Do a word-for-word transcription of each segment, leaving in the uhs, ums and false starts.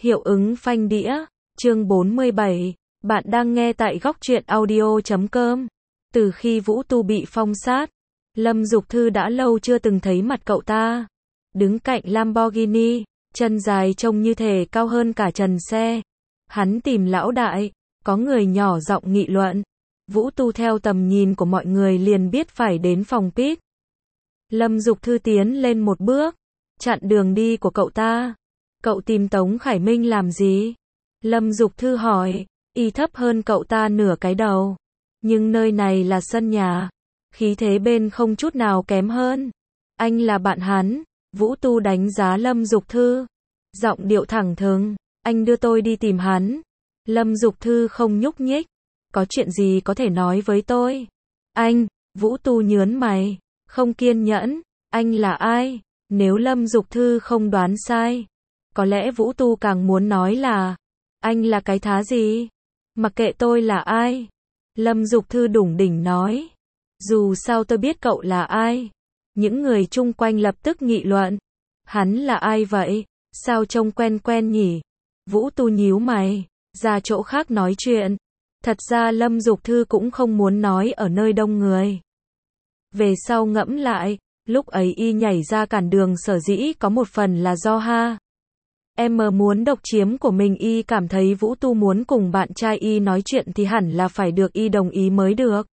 Hiệu ứng phanh đĩa, chương bốn mươi bảy, bạn đang nghe tại góc truyện audio chấm com. Từ khi Vũ Tu bị phong sát, Lâm Dục Thư đã lâu chưa từng thấy mặt cậu ta. Đứng cạnh Lamborghini, chân dài trông như thể cao hơn cả trần xe. Hắn tìm lão đại, có người nhỏ giọng nghị luận. Vũ Tu theo tầm nhìn của mọi người liền biết phải đến phòng pit. Lâm Dục Thư tiến lên một bước, chặn đường đi của cậu ta. Cậu tìm Tống Khải Minh làm gì? Lâm Dục Thư hỏi, y thấp hơn cậu ta nửa cái đầu. Nhưng nơi này là sân nhà, khí thế bên không chút nào kém hơn. Anh là bạn hắn. Vũ Tu đánh giá Lâm Dục Thư. Giọng điệu thẳng thừng, anh đưa tôi đi tìm hắn. Lâm Dục Thư không nhúc nhích. Có chuyện gì có thể nói với tôi? Anh, Vũ Tu nhớn mày, không kiên nhẫn. Anh là ai? Nếu Lâm Dục Thư không đoán sai, có lẽ Vũ Tu càng muốn nói là, anh là cái thá gì? Mặc kệ tôi là ai. Lâm Dục Thư đủng đỉnh nói, dù sao tôi biết cậu là ai. Những người chung quanh lập tức nghị luận, hắn là ai vậy? Sao trông quen quen nhỉ? Vũ Tu nhíu mày, ra chỗ khác nói chuyện. Thật ra Lâm Dục Thư cũng không muốn nói ở nơi đông người. Về sau ngẫm lại, lúc ấy y nhảy ra cản đường sở dĩ có một phần là do ha. Em muốn độc chiếm của mình, y cảm thấy Vũ Tu muốn cùng bạn trai y nói chuyện thì hẳn là phải được y đồng ý mới được.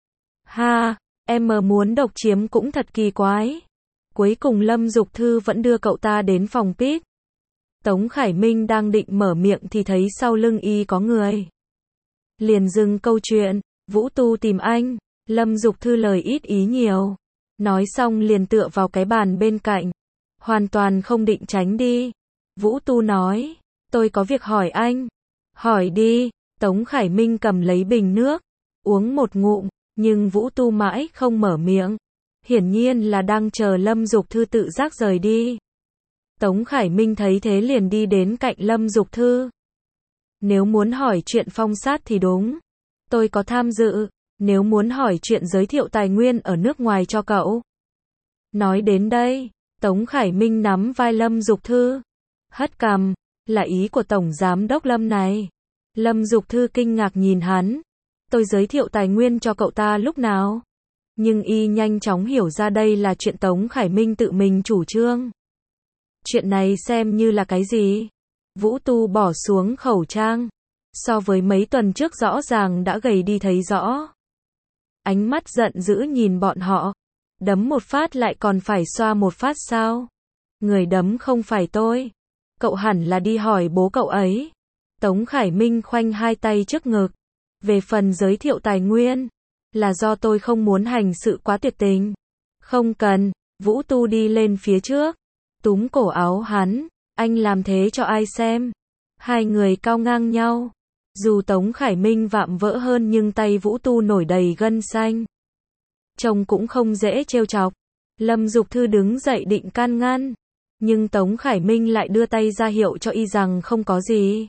Ha, em muốn độc chiếm cũng thật kỳ quái. Cuối cùng Lâm Dục Thư vẫn đưa cậu ta đến phòng pit. Tống Khải Minh đang định mở miệng thì thấy sau lưng y có người. Liền dừng câu chuyện, Vũ Tu tìm anh. Lâm Dục Thư lời ít ý nhiều. Nói xong liền tựa vào cái bàn bên cạnh. Hoàn toàn không định tránh đi. Vũ Tu nói, tôi có việc hỏi anh. Hỏi đi. Tống Khải Minh cầm lấy bình nước, uống một ngụm, nhưng Vũ Tu mãi không mở miệng. Hiển nhiên là đang chờ Lâm Dục Thư tự giác rời đi. Tống Khải Minh thấy thế liền đi đến cạnh Lâm Dục Thư. Nếu muốn hỏi chuyện phong sát thì đúng, tôi có tham dự. Nếu muốn hỏi chuyện giới thiệu tài nguyên ở nước ngoài cho cậu. Nói đến đây, Tống Khải Minh nắm vai Lâm Dục Thư, hất cằm, là ý của Tổng Giám đốc Lâm này. Lâm Dục Thư kinh ngạc nhìn hắn. Tôi giới thiệu tài nguyên cho cậu ta lúc nào? Nhưng y nhanh chóng hiểu ra đây là chuyện Tống Khải Minh tự mình chủ trương. Chuyện này xem như là cái gì? Vũ Tu bỏ xuống khẩu trang. So với mấy tuần trước rõ ràng đã gầy đi thấy rõ. Ánh mắt giận dữ nhìn bọn họ. Đấm một phát lại còn phải xoa một phát sao? Người đấm không phải tôi. Cậu hẳn là đi hỏi bố cậu ấy. Tống Khải Minh khoanh hai tay trước ngực. Về phần giới thiệu tài nguyên, là do tôi không muốn hành sự quá tuyệt tình. Không cần. Vũ Tu đi lên phía trước, túm cổ áo hắn. Anh làm thế cho ai xem? Hai người cao ngang nhau. Dù Tống Khải Minh vạm vỡ hơn nhưng tay Vũ Tu nổi đầy gân xanh. Trông cũng không dễ trêu chọc. Lâm Dục Thư đứng dậy định can ngăn. Nhưng Tống Khải Minh lại đưa tay ra hiệu cho y rằng không có gì.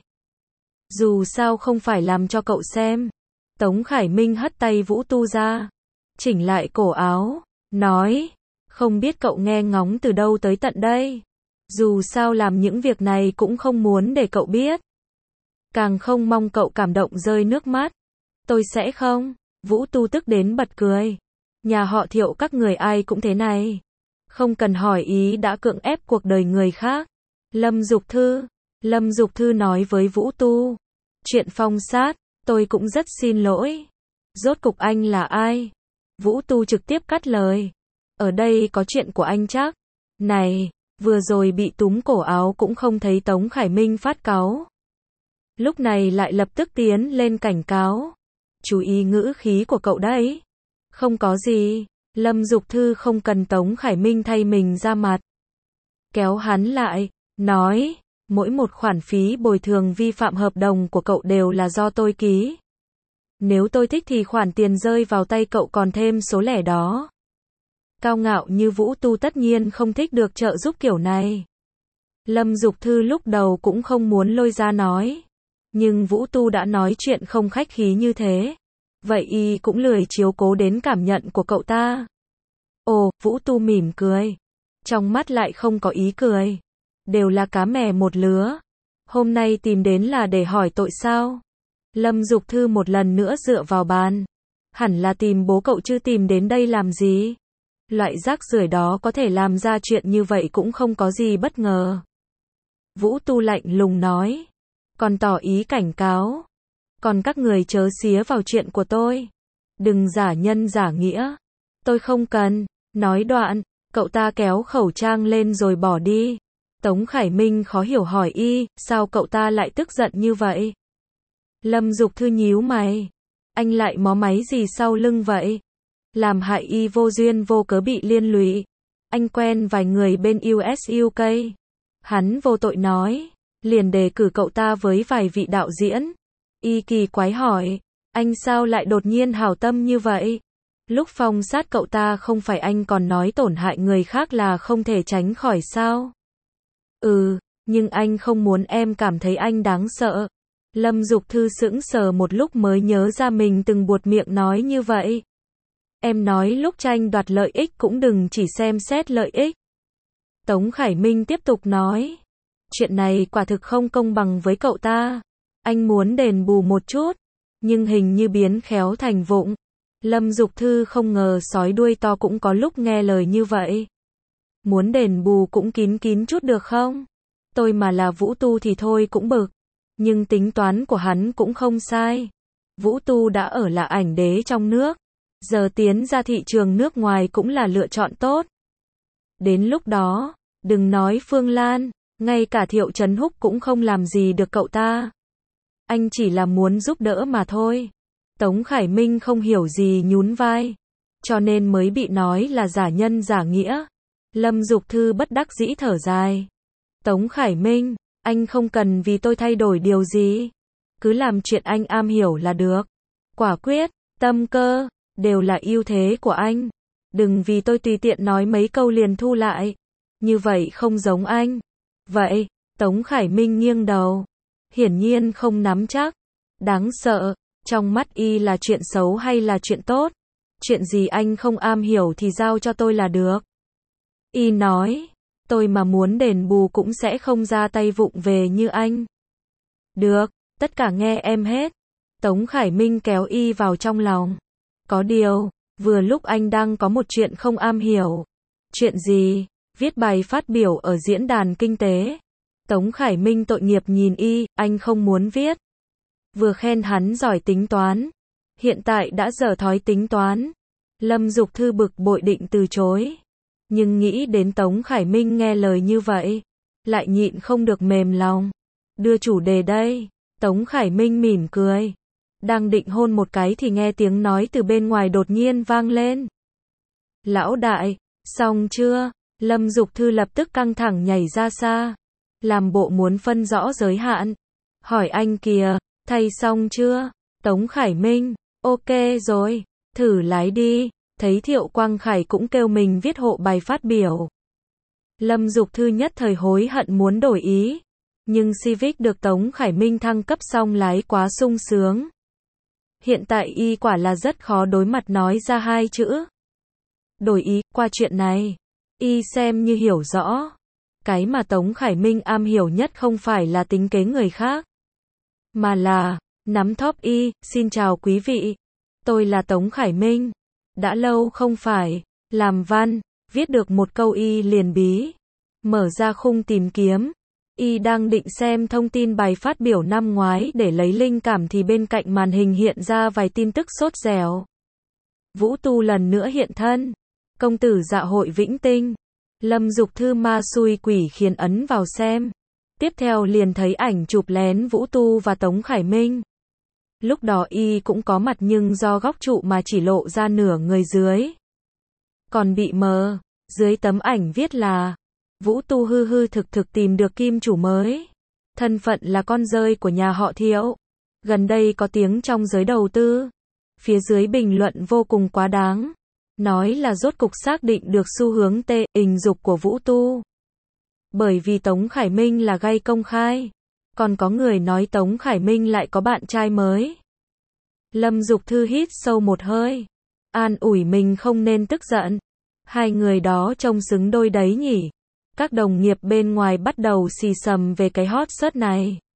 Dù sao không phải làm cho cậu xem. Tống Khải Minh hất tay Vũ Tu ra, chỉnh lại cổ áo, nói, không biết cậu nghe ngóng từ đâu tới tận đây. Dù sao làm những việc này cũng không muốn để cậu biết. Càng không mong cậu cảm động rơi nước mắt. Tôi sẽ không. Vũ Tu tức đến bật cười. Nhà họ Thiệu các người ai cũng thế này. Không cần hỏi ý đã cưỡng ép cuộc đời người khác. Lâm Dục Thư. Lâm Dục Thư nói với Vũ Tu. Chuyện phong sát, tôi cũng rất xin lỗi. Rốt cục anh là ai? Vũ Tu trực tiếp cắt lời. Ở đây có chuyện của anh chắc. Này, vừa rồi bị túm cổ áo cũng không thấy Tống Khải Minh phát cáu. Lúc này lại lập tức tiến lên cảnh cáo. Chú ý ngữ khí của cậu đấy. Không có gì. Lâm Dục Thư không cần Tống Khải Minh thay mình ra mặt. Kéo hắn lại, nói, mỗi một khoản phí bồi thường vi phạm hợp đồng của cậu đều là do tôi ký. Nếu tôi thích thì khoản tiền rơi vào tay cậu còn thêm số lẻ đó. Cao ngạo như Vũ Tu tất nhiên không thích được trợ giúp kiểu này. Lâm Dục Thư lúc đầu cũng không muốn lôi ra nói. Nhưng Vũ Tu đã nói chuyện không khách khí như thế. Vậy y cũng lười chiếu cố đến cảm nhận của cậu ta. Ồ, Vũ Tu mỉm cười. Trong mắt lại không có ý cười. Đều là cá mè một lứa. Hôm nay tìm đến là để hỏi tội sao? Lâm Dục Thư một lần nữa dựa vào bàn. Hẳn là tìm bố cậu chứ tìm đến đây làm gì? Loại rác rưởi đó có thể làm ra chuyện như vậy cũng không có gì bất ngờ. Vũ Tu lạnh lùng nói. Còn tỏ ý cảnh cáo. Còn các người chớ xía vào chuyện của tôi. Đừng giả nhân giả nghĩa. Tôi không cần. Nói đoạn, cậu ta kéo khẩu trang lên rồi bỏ đi. Tống Khải Minh khó hiểu hỏi y, sao cậu ta lại tức giận như vậy? Lâm Dục Thư nhíu mày. Anh lại mó máy gì sau lưng vậy? Làm hại y vô duyên vô cớ bị liên lụy. Anh quen vài người bên u ét u ca. Hắn vô tội nói. Liền đề cử cậu ta với vài vị đạo diễn. Y kỳ quái hỏi. Anh sao lại đột nhiên hảo tâm như vậy? Lúc phong sát cậu ta không phải anh còn nói tổn hại người khác là không thể tránh khỏi sao? Ừ, nhưng anh không muốn em cảm thấy anh đáng sợ. Lâm Dục Thư sững sờ một lúc mới nhớ ra mình từng buột miệng nói như vậy. Em nói lúc tranh đoạt lợi ích cũng đừng chỉ xem xét lợi ích. Tống Khải Minh tiếp tục nói. Chuyện này quả thực không công bằng với cậu ta. Anh muốn đền bù một chút, nhưng hình như biến khéo thành vụng. Lâm Dục Thư không ngờ sói đuôi to cũng có lúc nghe lời như vậy. Muốn đền bù cũng kín kín chút được không? Tôi mà là Vũ Tu thì thôi cũng bực. Nhưng tính toán của hắn cũng không sai. Vũ Tu đã ở là ảnh đế trong nước. Giờ tiến ra thị trường nước ngoài cũng là lựa chọn tốt. Đến lúc đó, đừng nói Phương Lan, ngay cả Thiệu Trấn Húc cũng không làm gì được cậu ta. Anh chỉ là muốn giúp đỡ mà thôi. Tống Khải Minh không hiểu gì nhún vai. Cho nên mới bị nói là giả nhân giả nghĩa. Lâm Dục Thư bất đắc dĩ thở dài. Tống Khải Minh, anh không cần vì tôi thay đổi điều gì. Cứ làm chuyện anh am hiểu là được. Quả quyết, tâm cơ, đều là ưu thế của anh. Đừng vì tôi tùy tiện nói mấy câu liền thu lại. Như vậy không giống anh. Vậy, Tống Khải Minh nghiêng đầu. Hiển nhiên không nắm chắc. Đáng sợ, trong mắt y là chuyện xấu hay là chuyện tốt? Chuyện gì anh không am hiểu thì giao cho tôi là được. Y nói, tôi mà muốn đền bù cũng sẽ không ra tay vụng về như anh. Được, tất cả nghe em hết. Tống Khải Minh kéo y vào trong lòng. Có điều, vừa lúc anh đang có một chuyện không am hiểu. Chuyện gì? Viết bài phát biểu ở diễn đàn kinh tế. Tống Khải Minh tội nghiệp nhìn y, anh không muốn viết. Vừa khen hắn giỏi tính toán. Hiện tại đã dở thói tính toán. Lâm Dục Thư bực bội định từ chối. Nhưng nghĩ đến Tống Khải Minh nghe lời như vậy. Lại nhịn không được mềm lòng. Đưa chủ đề đây. Tống Khải Minh mỉm cười. Đang định hôn một cái thì nghe tiếng nói từ bên ngoài đột nhiên vang lên. Lão đại, xong chưa? Lâm Dục Thư lập tức căng thẳng nhảy ra xa. Làm bộ muốn phân rõ giới hạn. Hỏi anh kìa, thay xong chưa? Tống Khải Minh, ok rồi, thử lái đi. Thấy Thiệu Quang Khải cũng kêu mình viết hộ bài phát biểu. Lâm Dục Thư nhất thời hối hận muốn đổi ý. Nhưng Civic được Tống Khải Minh thăng cấp xong lái quá sung sướng. Hiện tại y quả là rất khó đối mặt nói ra hai chữ. Đổi ý, qua chuyện này. Y xem như hiểu rõ. Cái mà Tống Khải Minh am hiểu nhất không phải là tính kế người khác. Mà là, nắm thóp y, xin chào quý vị. Tôi là Tống Khải Minh. Đã lâu không phải, làm văn, viết được một câu y liền bí. Mở ra khung tìm kiếm. Y đang định xem thông tin bài phát biểu năm ngoái để lấy linh cảm thì bên cạnh màn hình hiện ra vài tin tức sốt dẻo. Vũ Tu lần nữa hiện thân. Công tử dạ hội Vĩnh Tinh. Lâm Dục Thư ma xui quỷ khiến ấn vào xem. Tiếp theo liền thấy ảnh chụp lén Vũ Tu và Tống Khải Minh. Lúc đó y cũng có mặt nhưng do góc trụ mà chỉ lộ ra nửa người dưới. Còn bị mờ, dưới tấm ảnh viết là Vũ Tu hư hư thực thực tìm được kim chủ mới. Thân phận là con rơi của nhà họ Thiệu. Gần đây có tiếng trong giới đầu tư. Phía dưới bình luận vô cùng quá đáng. Nói là rốt cục xác định được xu hướng tê, hình dục của Vũ Tu. Bởi vì Tống Khải Minh là gay công khai. Còn có người nói Tống Khải Minh lại có bạn trai mới. Lâm Dục Thư hít sâu một hơi. An ủi mình không nên tức giận. Hai người đó trông xứng đôi đấy nhỉ. Các đồng nghiệp bên ngoài bắt đầu xì xầm về cái hot search này.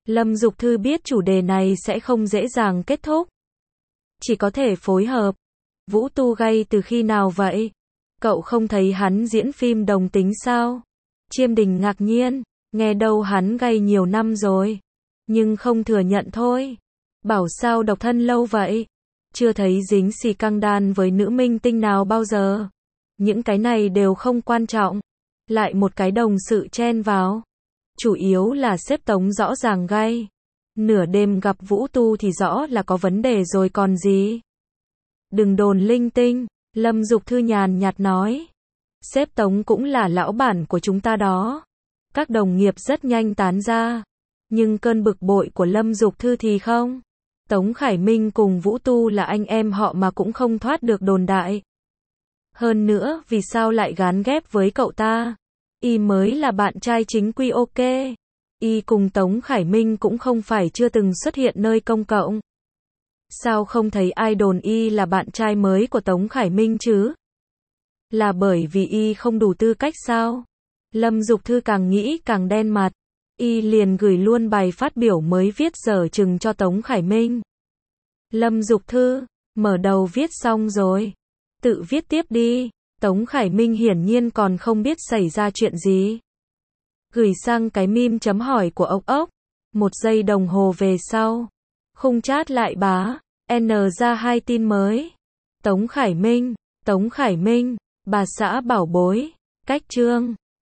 Lâm Dục Thư biết chủ đề này sẽ không dễ dàng kết thúc. Chỉ có thể phối hợp. Vũ Tu gay từ khi nào vậy? Cậu không thấy hắn diễn phim đồng tính sao? Chiêm Đình ngạc nhiên, nghe đâu hắn gay nhiều năm rồi. Nhưng không thừa nhận thôi. Bảo sao độc thân lâu vậy? Chưa thấy dính xì căng đan với nữ minh tinh nào bao giờ. Những cái này đều không quan trọng. Lại một cái đồng sự chen vào. Chủ yếu là sếp Tống rõ ràng gay. Nửa đêm gặp Vũ Tu thì rõ là có vấn đề rồi còn gì. Đừng đồn linh tinh, Lâm Dục Thư nhàn nhạt nói. Sếp Tống cũng là lão bản của chúng ta đó. Các đồng nghiệp rất nhanh tán ra. Nhưng cơn bực bội của Lâm Dục Thư thì không. Tống Khải Minh cùng Vũ Tu là anh em họ mà cũng không thoát được đồn đại. Hơn nữa, vì sao lại gán ghép với cậu ta? Y mới là bạn trai chính quy ok. Y cùng Tống Khải Minh cũng không phải chưa từng xuất hiện nơi công cộng. Sao không thấy ai đồn Y là bạn trai mới của Tống Khải Minh chứ? Là bởi vì Y không đủ tư cách sao? Lâm Dục Thư càng nghĩ càng đen mặt. Y liền gửi luôn bài phát biểu mới viết dở chừng cho Tống Khải Minh. Lâm Dục Thư, mở đầu viết xong rồi. Tự viết tiếp đi. Tống Khải Minh hiển nhiên còn không biết xảy ra chuyện gì. Gửi sang cái meme chấm hỏi của ốc ốc. Một giây đồng hồ về sau. Khung chat lại bá. N ra hai tin mới. Tống Khải Minh, Tống Khải Minh, bà xã bảo bối. Cách chương.